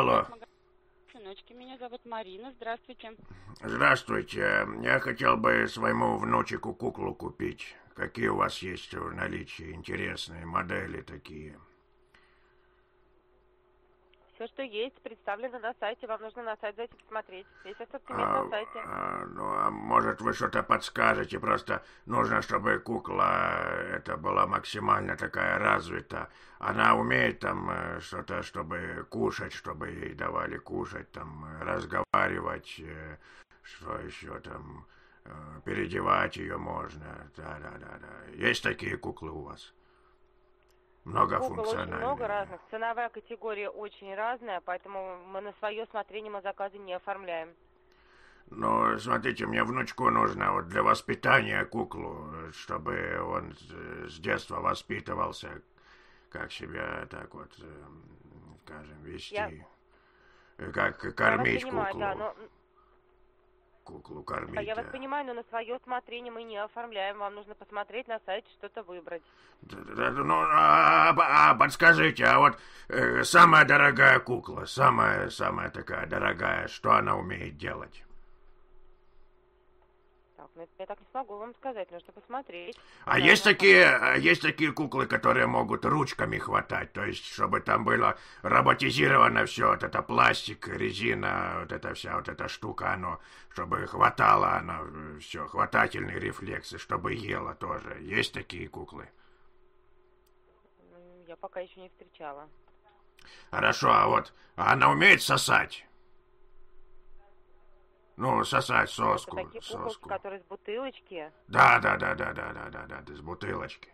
Алло. Сыночки, меня зовут Марина. Здравствуйте. Здравствуйте. Я хотел бы своему внучику куклу купить. Какие у вас есть в наличии интересные модели такие? Все, что есть, представлено на сайте. Вам нужно на сайт зайти посмотреть. Весь ассортимент на сайте. Может, вы что-то подскажете? Просто нужно, чтобы кукла это была максимально такая развита. Она умеет там что-то, чтобы кушать, чтобы ей давали кушать, там разговаривать, что еще там, переодевать ее можно. Да. Есть такие куклы у вас? Кукол очень много Многофункциональные. разных. Ценовая категория очень разная, поэтому мы на свое усмотрение мы заказы не оформляем. Ну, смотрите, мне внучку нужно вот для воспитания куклу, чтобы он с детства воспитывался, как себя так вот, скажем, вести, как Я вас кормить понимаю, куклу. да, но Куклу кормить. я вас понимаю, но на свое усмотрение мы не оформляем. Вам нужно посмотреть на сайте, что-то выбрать. Ну, подскажите, а вот самая дорогая кукла, самая такая дорогая, что она умеет делать? Так, ну это я так не смогу вам сказать, нужно посмотреть. А есть такие куклы, которые могут ручками хватать, то есть, чтобы там было роботизировано все, вот это пластик, резина, вот эта вся вот эта штука, оно, чтобы хватало оно, все, хватательные рефлексы, чтобы ела тоже. Есть такие куклы? Я пока еще не встречала. Хорошо, а она умеет сосать? Ну, сосать соску. Это такие куколки, которые с бутылочки. Да, из бутылочки.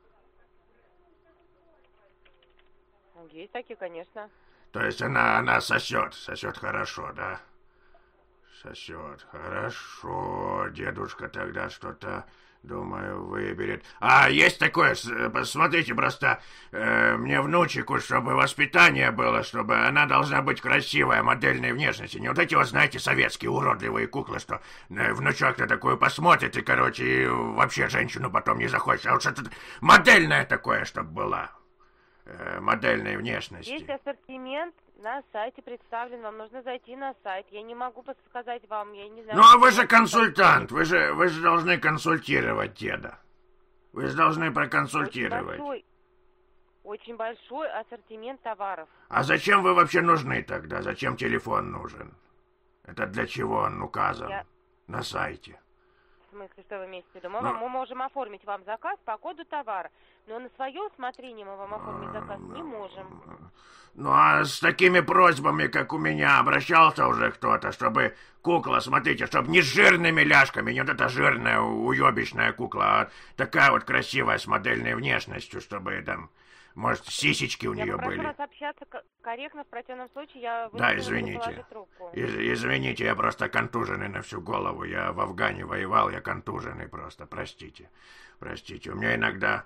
Есть такие, конечно. То есть она сосет хорошо, да? Сосет хорошо. Дедушка тогда что-то, думаю, выберет. А есть такое, посмотрите, просто мне внучику, чтобы воспитание было, чтобы она должна быть красивая, модельной внешности. Не вот эти вот, знаете, советские уродливые куклы, что внучок-то такую посмотрит и, короче, и вообще женщину потом не захочет. А вот что-то модельное такое, чтобы была. Модельной внешности. Есть ассортимент на сайте представлен. Вам нужно зайти на сайт. Я не могу подсказать вам, я не знаю. Ну, а вы же консультант. Вы же должны консультировать деда. Вы же должны проконсультировать. Очень большой ассортимент товаров. А зачем вы вообще нужны тогда? Зачем телефон нужен? Это для чего он указан на сайте? В смысле, что вы имеете в виду? Мы можем оформить вам заказ по коду товара, но на свое усмотрение мы вам оформить заказ не можем. Ну, а с такими просьбами, как у меня, обращался уже кто-то, чтобы кукла, смотрите, чтобы не с жирными ляжками, не вот эта жирная, уебищная кукла, а такая вот красивая, с модельной внешностью, чтобы там, может, сисечки у нее были. Я попрошу вас общаться корректно, в противном случае я да, буду извините. положить трубку. Извините, я просто контуженный на всю голову. Я в Афгане воевал, я контуженный просто, простите. У меня иногда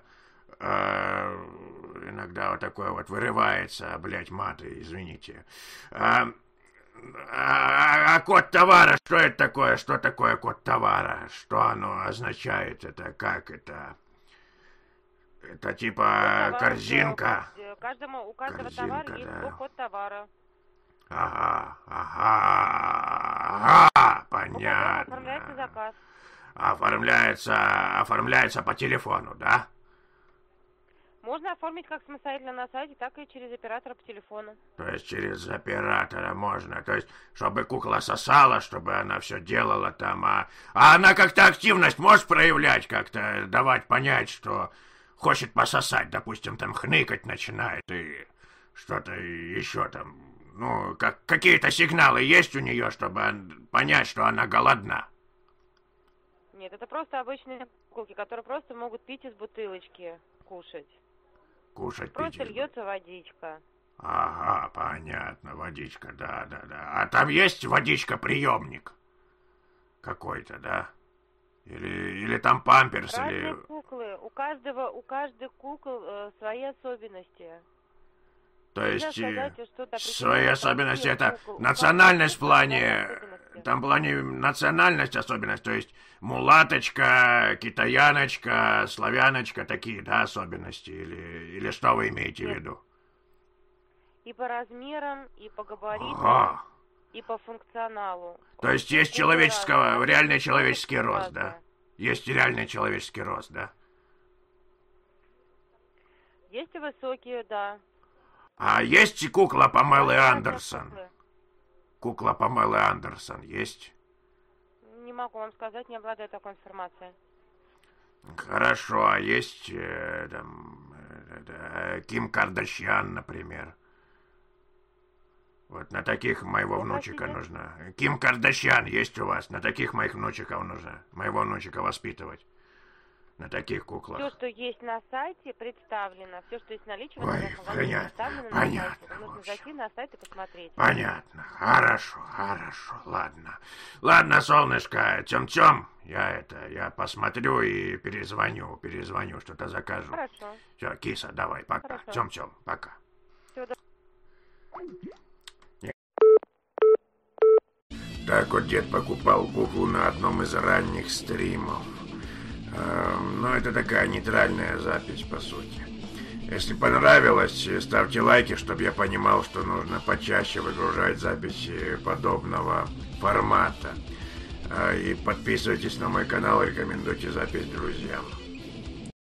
вот такое вот вырывается, блядь, маты, извините. Код товара, что это такое? Что такое код товара? Что оно означает? Это как это? Это типа корзинка? У каждого товара есть свой код товара. Ага, понятно. Оформляется заказ. Оформляется по телефону, да? Можно оформить как самостоятельно на сайте, так и через оператора по телефону. То есть через оператора можно. То есть, чтобы кукла сосала, чтобы она все делала там. А она как-то активность может проявлять, как-то давать понять, что хочет пососать, допустим, там хныкать начинает и что-то еще там. Ну, какие-то сигналы есть у нее, чтобы понять, что она голодна? Нет, это просто обычные куколки, которые просто могут пить из бутылочки, кушать. Просто льется водичка. Ага, понятно, водичка, да. А там есть водичка-приемник какой-то, да? Или там памперс, разные куклы. У каждой кукол свои особенности. То есть свои особенности, это национальность в плане, там в плане национальность особенность, то есть мулаточка, китаяночка, славяночка, такие, да, особенности, или что вы имеете в виду? И по размерам, и по габаритам, Ага. и по функционалу. То есть есть реальный человеческий рост, да? Есть реальный человеческий рост, да? Есть и высокие, да. А есть кукла Памелы Андерсон? Кукла Памелы Андерсон есть? Не могу вам сказать, не обладаю такой информацией. Хорошо, а есть Ким Кардашьян, например? Вот на таких моего внучика нужно. Ким Кардашьян есть у вас? На таких моих внучиков нужно. Моего внучика воспитывать. На таких куклах. Все, что есть на сайте, представлено. Все, что есть в наличии, понятно. Нужно зайти на сайт и посмотреть. Понятно. Хорошо. Ладно. Ладно, солнышко, тем-тем. Я посмотрю и перезвоню, что-то закажу. Хорошо. Все, киса, давай, пока. Тем-тем, пока. Всё, Так вот дед покупал куклу на одном из ранних стримов. Но это такая нейтральная запись, по сути. Если понравилось, ставьте лайки, чтобы я понимал, что нужно почаще выгружать записи подобного формата. И подписывайтесь на мой канал, рекомендуйте запись друзьям.